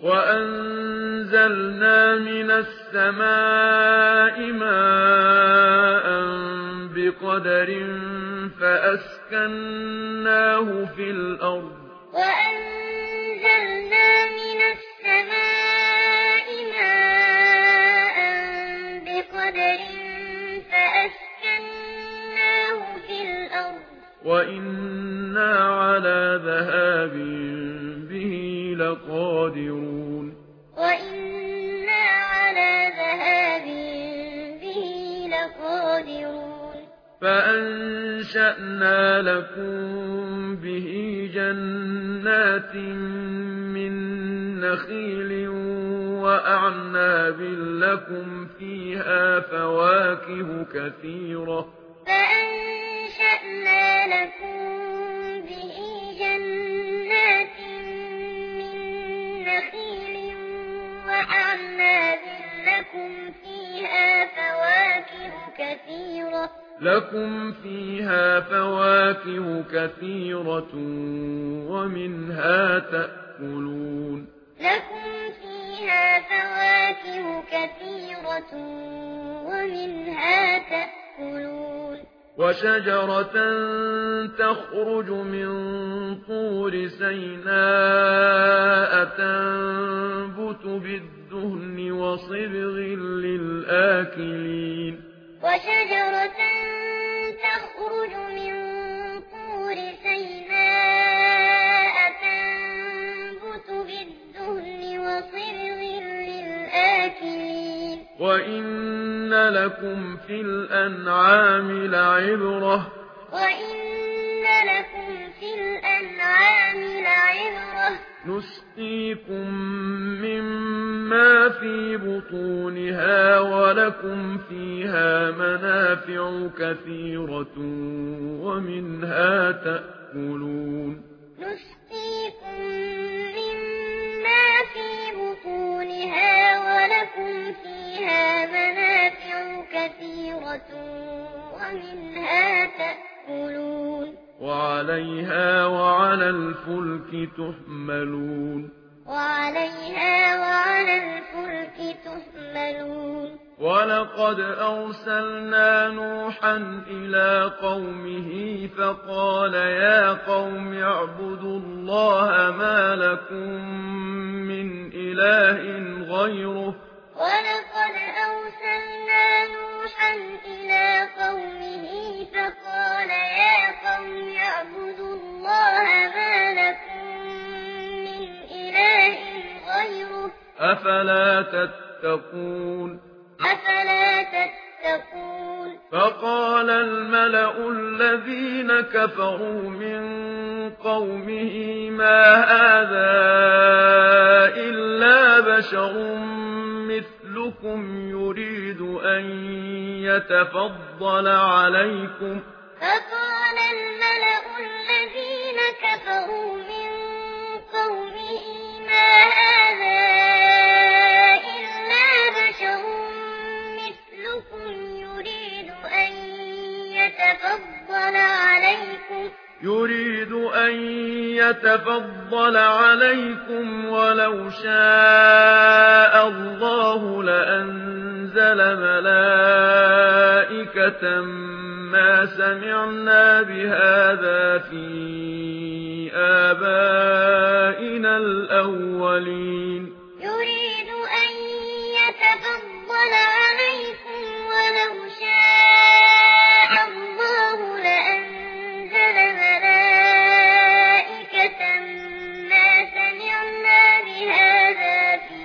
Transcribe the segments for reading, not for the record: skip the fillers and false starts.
وأنزلنا من السماء ماء بقدر فأسكناه في الأرض وأنزلنا من السماء ماء بقدر فأسكناه في الأرض وإنا على ذهاب به لقادرون وإنا على ذهاب به لقادرون فأنشأنا لكم به جنات من نخيل وأعناب لكم فيها فواكه كثيرة فأنشأنا لكم به جنات من نخيل وأعناب لكم فيها فواكه كثيرة ومنها تأكلون وشجرة تخرج من طور سيناء تنبت بالدهن وصبغ للآكلين وشجرة تخرج من طور سيناء تنبت بالدهن وصبغ للآكلين وإن لكم في الأنعام لعبرة نسقيكم مما في بطونها ولكم فيها منافع كثيرة ومنها تأكلون وعليها وعلى الفلك تحملون ولقد أرسلنا نوحا إلى قومه فقال يا قوم اعبدوا الله ما لكم من إله غيره ولقد أرسلنا نوحا إلى قومه فقال يا قوم اعبدوا الله ما لكم من إله غيره أفلا تتقون فقال الملأ الذين كفروا من قومه ما هذا إلا بشر مثلكم يريد أن يتفضل عليكم فقال الملأ الذين كفروا من قومه ما هذا إلا بشر مثلكم يريد أن يتفضل عليكم ولو شاء الله لأنزل ملائكة ما سمعنا بهذا في آبائنا الأولين يريد أن يتفضل عليكم ولو شاء الله لأنزل ملائكة ما سمعنا بهذا في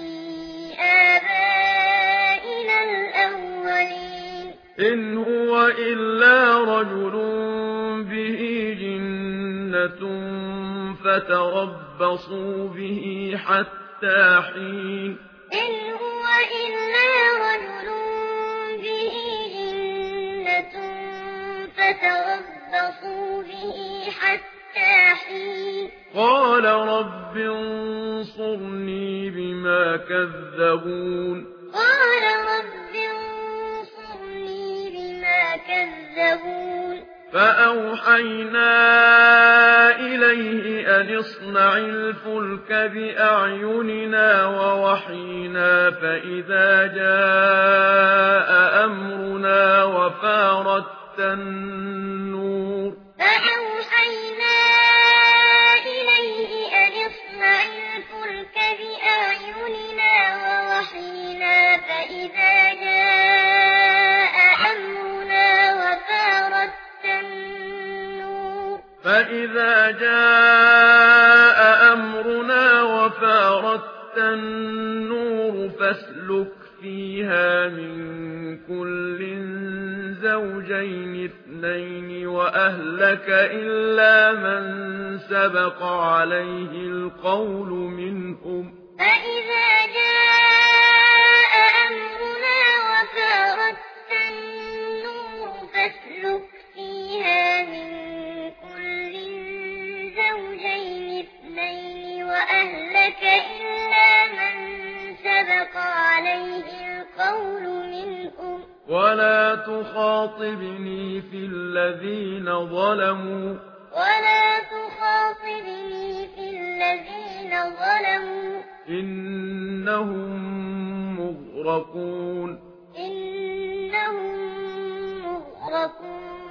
آبائنا الأولين إن هو إلا رجل به جنة فتربصوا به حتى حين إن هو إلا رجل به جنة فتربصوا به حتى حين قال رب انصرني بما كذبون قال رب انصرني بما كذبون فأوحينا إليه أن اصنع الفلك بأعيننا ووحينا فإذا جاء أمرنا وفارت النور فأوحينا إليه أن اصنع الفلك بأعيننا ووحينا فإذا جاء أمرنا وفارت النور فاسلك فيها من كل زوجين اثنين وأهلك إلا من سبق عليه القول منهم فإذا جاء أمرنا وفارت النور فاسلك فيها من كل زوجين اثنين وأهلك إلا من سبق عليه القول منهم ولا تخاطبني في الذين ظلموا إنهم مغرقون